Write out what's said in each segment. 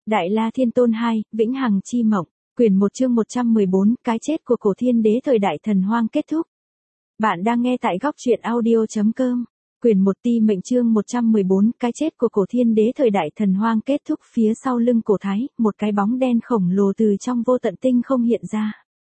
Đại La Thiên Tôn 2, Vĩnh Hằng Chi Mộng, quyển 1 chương 114, cái chết của cổ thiên đế thời đại thần hoang kết thúc. Bạn đang nghe tại góc truyện audio.com. Quyển 1 Ti Mệnh chương 114, cái chết của cổ thiên đế thời đại thần hoang kết thúc. Phía sau lưng cổ thái, một cái bóng đen khổng lồ từ trong vô tận tinh không hiện ra.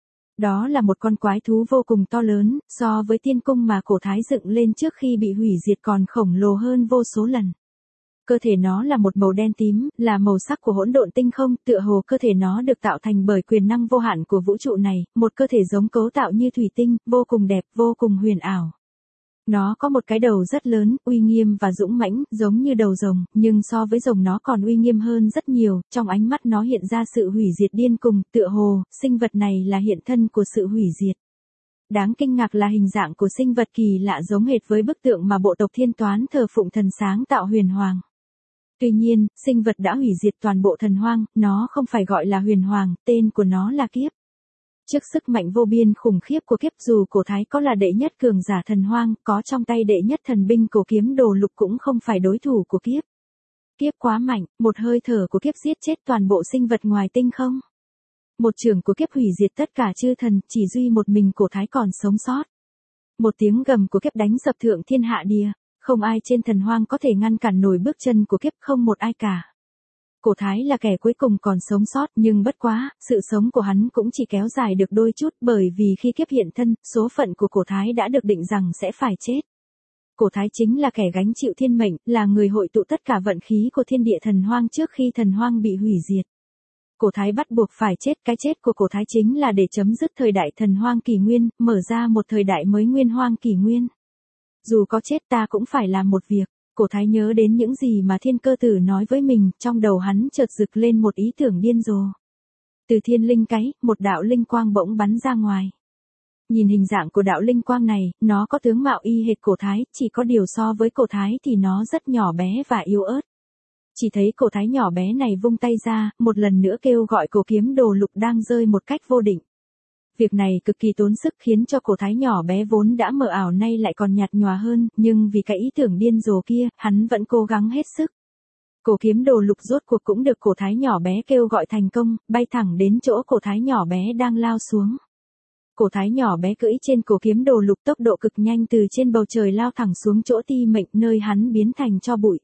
Đó là một con quái thú vô cùng to lớn, so với tiên cung mà cổ thái dựng lên trước khi bị hủy diệt còn khổng lồ hơn vô số lần. Cơ thể nó là một màu đen tím, là màu sắc của hỗn độn tinh không, tựa hồ cơ thể nó được tạo thành bởi quyền năng vô hạn của vũ trụ này, một cơ thể giống cấu tạo như thủy tinh, vô cùng đẹp, vô cùng huyền ảo. Nó có một cái đầu rất lớn, uy nghiêm và dũng mãnh, giống như đầu rồng, nhưng so với rồng nó còn uy nghiêm hơn rất nhiều, trong ánh mắt nó hiện ra sự hủy diệt điên cùng, tựa hồ, sinh vật này là hiện thân của sự hủy diệt. Đáng kinh ngạc là hình dạng của sinh vật kỳ lạ giống hệt với bức tượng mà bộ tộc Thiên Toán thờ phụng thần sáng tạo Huyền Hoàng. Tuy nhiên, sinh vật đã hủy diệt toàn bộ thần hoang, nó không phải gọi là Huyền Hoàng, tên của nó là Kiếp. Trước sức mạnh vô biên khủng khiếp của Kiếp, dù cổ thái có là đệ nhất cường giả thần hoang, có trong tay đệ nhất thần binh cổ kiếm đồ lục cũng không phải đối thủ của Kiếp. Kiếp quá mạnh, một hơi thở của Kiếp giết chết toàn bộ sinh vật ngoài tinh không. Một chưởng của Kiếp hủy diệt tất cả chư thần, chỉ duy một mình cổ thái còn sống sót. Một tiếng gầm của Kiếp đánh sập thượng thiên hạ địa. Không ai trên thần hoang có thể ngăn cản nổi bước chân của Kiếp, không một ai cả. Cổ thái là kẻ cuối cùng còn sống sót, nhưng bất quá, sự sống của hắn cũng chỉ kéo dài được đôi chút, bởi vì khi Kiếp hiện thân, số phận của cổ thái đã được định rằng sẽ phải chết. Cổ thái chính là kẻ gánh chịu thiên mệnh, là người hội tụ tất cả vận khí của thiên địa thần hoang trước khi thần hoang bị hủy diệt. Cổ thái bắt buộc phải chết, cái chết của cổ thái chính là để chấm dứt thời đại thần hoang kỷ nguyên, mở ra một thời đại mới nguyên hoang kỷ nguyên. Dù có chết ta cũng phải làm một việc. Cổ thái nhớ đến những gì mà Thiên Cơ Tử nói với mình, trong đầu hắn chợt rực lên một ý tưởng điên rồ. Từ thiên linh cái, một đạo linh quang bỗng bắn ra ngoài. Nhìn hình dạng của đạo linh quang này, nó có tướng mạo y hệt cổ thái, chỉ có điều so với cổ thái thì nó rất nhỏ bé và yếu ớt. Chỉ thấy cổ thái nhỏ bé này vung tay ra, một lần nữa kêu gọi cổ kiếm đồ lục đang rơi một cách vô định. Việc này cực kỳ tốn sức khiến cho cổ thái nhỏ bé vốn đã mờ ảo nay lại còn nhạt nhòa hơn, nhưng vì cái ý tưởng điên rồ kia, hắn vẫn cố gắng hết sức. Cổ kiếm đồ lục rốt cuộc cũng được cổ thái nhỏ bé kêu gọi thành công, bay thẳng đến chỗ cổ thái nhỏ bé đang lao xuống. Cổ thái nhỏ bé cưỡi trên cổ kiếm đồ lục tốc độ cực nhanh từ trên bầu trời lao thẳng xuống chỗ Ti Mệnh, nơi hắn biến thành tro bụi.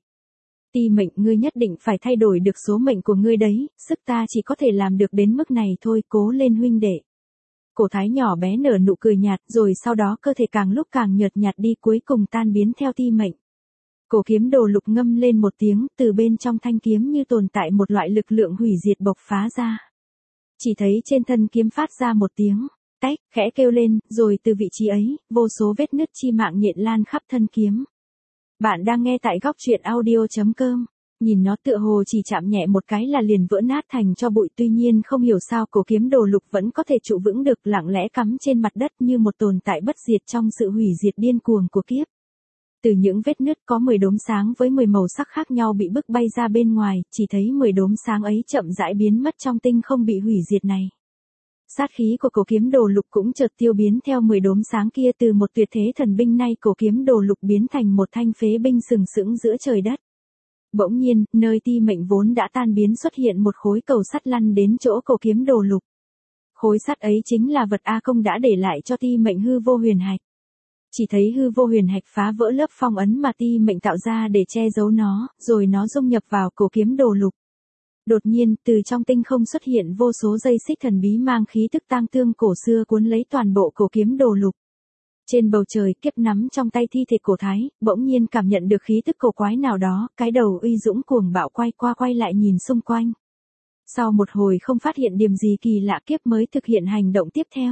Ti Mệnh, ngươi nhất định phải thay đổi được số mệnh của ngươi đấy, sức ta chỉ có thể làm được đến mức này thôi, cố lên huynh đệ. Cổ thái nhỏ bé nở nụ cười nhạt, rồi sau đó cơ thể càng lúc càng nhợt nhạt đi, cuối cùng tan biến theo Ti Mệnh. Cổ kiếm đồ lục ngâm lên một tiếng, từ bên trong thanh kiếm như tồn tại một loại lực lượng hủy diệt bộc phá ra. Chỉ thấy trên thân kiếm phát ra một tiếng tách, khẽ kêu lên, rồi từ vị trí ấy, vô số vết nứt chi mạng nhện lan khắp thân kiếm. Bạn đang nghe tại góc truyện audio.com. Nhìn nó tựa hồ chỉ chạm nhẹ một cái là liền vỡ nát thành tro bụi, tuy nhiên không hiểu sao cổ kiếm đồ lục vẫn có thể trụ vững được, lặng lẽ cắm trên mặt đất như một tồn tại bất diệt trong sự hủy diệt điên cuồng của Kiếp. Từ những vết nứt có 10 đốm sáng với 10 màu sắc khác nhau bị bức bay ra bên ngoài, chỉ thấy 10 đốm sáng ấy chậm rãi biến mất trong tinh không bị hủy diệt này. Sát khí của cổ kiếm đồ lục cũng chợt tiêu biến theo 10 đốm sáng kia, từ một tuyệt thế thần binh nay cổ kiếm đồ lục biến thành một thanh phế binh sừng sững giữa trời đất. Bỗng nhiên, nơi Ti Mệnh vốn đã tan biến xuất hiện một khối cầu sắt lăn đến chỗ cổ kiếm đồ lục. Khối sắt ấy chính là vật A Công đã để lại cho Ti Mệnh hư vô huyền hạch. Chỉ thấy hư vô huyền hạch phá vỡ lớp phong ấn mà Ti Mệnh tạo ra để che giấu nó, rồi nó dung nhập vào cổ kiếm đồ lục. Đột nhiên, từ trong tinh không xuất hiện vô số dây xích thần bí mang khí tức tang thương cổ xưa cuốn lấy toàn bộ cổ kiếm đồ lục. Trên bầu trời, Kiếp nắm trong tay thi thể cổ thái, bỗng nhiên cảm nhận được khí tức cổ quái nào đó, cái đầu uy dũng cuồng bạo quay qua quay lại nhìn xung quanh. Sau một hồi không phát hiện điểm gì kỳ lạ, Kiếp mới thực hiện hành động tiếp theo.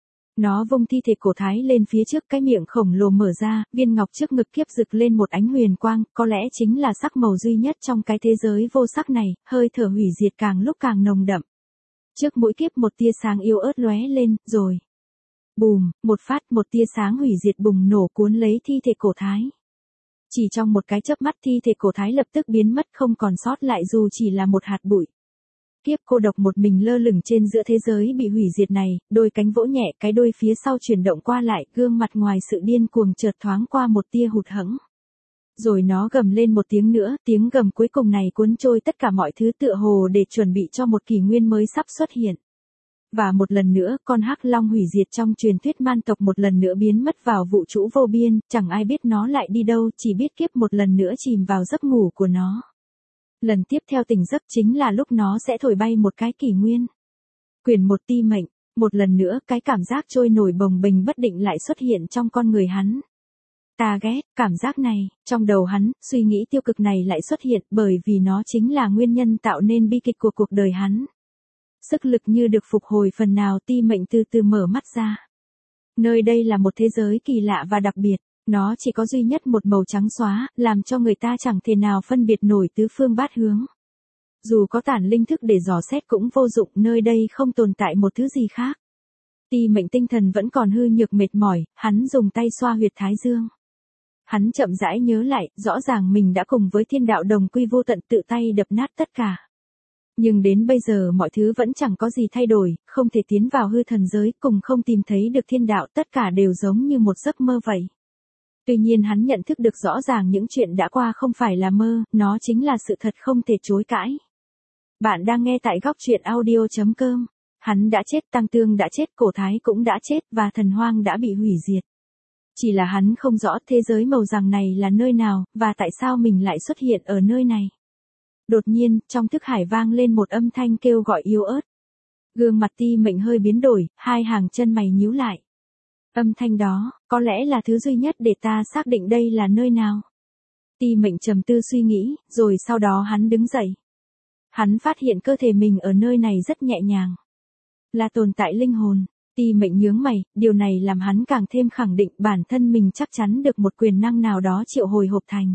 Nó vung thi thể cổ thái lên phía trước, cái miệng khổng lồ mở ra, viên ngọc trước ngực Kiếp rực lên một ánh huyền quang, có lẽ chính là sắc màu duy nhất trong cái thế giới vô sắc này, hơi thở hủy diệt càng lúc càng nồng đậm. Trước mũi Kiếp một tia sáng yếu ớt lóe lên, rồi bùm, một phát, một tia sáng hủy diệt bùng nổ cuốn lấy thi thể cổ thái. Chỉ trong một cái chớp mắt thi thể cổ thái lập tức biến mất, không còn sót lại dù chỉ là một hạt bụi. Kiếp cô độc một mình lơ lửng trên giữa thế giới bị hủy diệt này, đôi cánh vỗ nhẹ, cái đuôi phía sau chuyển động qua lại, gương mặt ngoài sự điên cuồng chợt thoáng qua một tia hụt hẫng. Rồi nó gầm lên một tiếng nữa, tiếng gầm cuối cùng này cuốn trôi tất cả mọi thứ tựa hồ để chuẩn bị cho một kỷ nguyên mới sắp xuất hiện. Và một lần nữa, con hắc long hủy diệt trong truyền thuyết man tộc một lần nữa biến mất vào vũ trụ vô biên, chẳng ai biết nó lại đi đâu, chỉ biết kiếp một lần nữa chìm vào giấc ngủ của nó. Lần tiếp theo tỉnh giấc chính là lúc nó sẽ thổi bay một cái kỷ nguyên. Quyển 1 ti mệnh, một lần nữa cái cảm giác trôi nổi bồng bềnh bất định lại xuất hiện trong con người hắn. Ta ghét cảm giác này, trong đầu hắn, suy nghĩ tiêu cực này lại xuất hiện bởi vì nó chính là nguyên nhân tạo nên bi kịch của cuộc đời hắn. Sức lực như được phục hồi phần nào, ti mệnh từ từ mở mắt ra. Nơi đây là một thế giới kỳ lạ và đặc biệt, nó chỉ có duy nhất một màu trắng xóa, làm cho người ta chẳng thể nào phân biệt nổi tứ phương bát hướng. Dù có tản linh thức để dò xét cũng vô dụng, nơi đây không tồn tại một thứ gì khác. Ti mệnh tinh thần vẫn còn hư nhược mệt mỏi, hắn dùng tay xoa huyệt thái dương. Hắn chậm rãi nhớ lại, rõ ràng mình đã cùng với thiên đạo đồng quy vô tận tự tay đập nát tất cả. Nhưng đến bây giờ mọi thứ vẫn chẳng có gì thay đổi, không thể tiến vào hư thần giới, cùng không tìm thấy được thiên đạo, tất cả đều giống như một giấc mơ vậy. Tuy nhiên hắn nhận thức được rõ ràng những chuyện đã qua không phải là mơ, nó chính là sự thật không thể chối cãi. Bạn đang nghe tại góc truyện audio.com. Hắn đã chết, Tăng Tương đã chết, Cổ Thái cũng đã chết, và thần hoang đã bị hủy diệt. Chỉ là hắn không rõ thế giới màu vàng này là nơi nào, và tại sao mình lại xuất hiện ở nơi này. Đột nhiên, trong thức hải vang lên một âm thanh kêu gọi yếu ớt. Gương mặt ti mệnh hơi biến đổi, hai hàng chân mày nhíu lại. Âm thanh đó, có lẽ là thứ duy nhất để ta xác định đây là nơi nào. Ti mệnh trầm tư suy nghĩ, rồi sau đó hắn đứng dậy. Hắn phát hiện cơ thể mình ở nơi này rất nhẹ nhàng. Là tồn tại linh hồn. Ti mệnh nhướng mày, điều này làm hắn càng thêm khẳng định bản thân mình chắc chắn được một quyền năng nào đó triệu hồi hộp thành.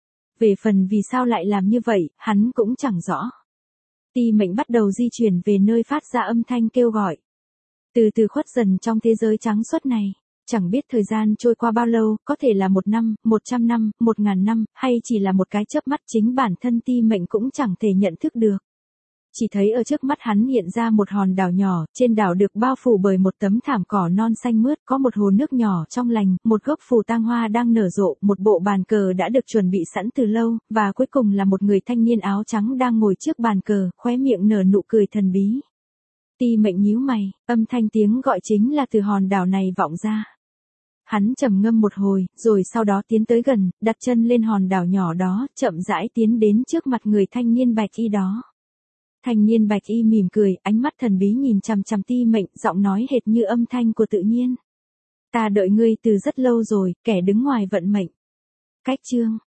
Về phần vì sao lại làm như vậy, hắn cũng chẳng rõ. Ti mệnh bắt đầu di chuyển về nơi phát ra âm thanh kêu gọi. Từ từ khuất dần trong thế giới trắng suốt này. Chẳng biết thời gian trôi qua bao lâu, có thể là 1 năm, 100 năm, 1000 năm, hay chỉ là một cái chớp mắt, chính bản thân ti mệnh cũng chẳng thể nhận thức được. Chỉ thấy ở trước mắt hắn hiện ra một hòn đảo nhỏ, trên đảo được bao phủ bởi một tấm thảm cỏ non xanh mướt, có một hồ nước nhỏ trong lành, một gốc phù tang hoa đang nở rộ, một bộ bàn cờ đã được chuẩn bị sẵn từ lâu, và cuối cùng là một người thanh niên áo trắng đang ngồi trước bàn cờ, khóe miệng nở nụ cười thần bí. Ti mệnh nhíu mày, âm thanh tiếng gọi chính là từ hòn đảo này vọng ra. Hắn trầm ngâm một hồi, rồi sau đó tiến tới gần, đặt chân lên hòn đảo nhỏ đó, chậm rãi tiến đến trước mặt người thanh niên bạch y đó. Thanh niên bạch y mỉm cười, ánh mắt thần bí nhìn chằm chằm ti mệnh, giọng nói hệt như âm thanh của tự nhiên. Ta đợi ngươi từ rất lâu rồi, kẻ đứng ngoài vận mệnh. Cách chương,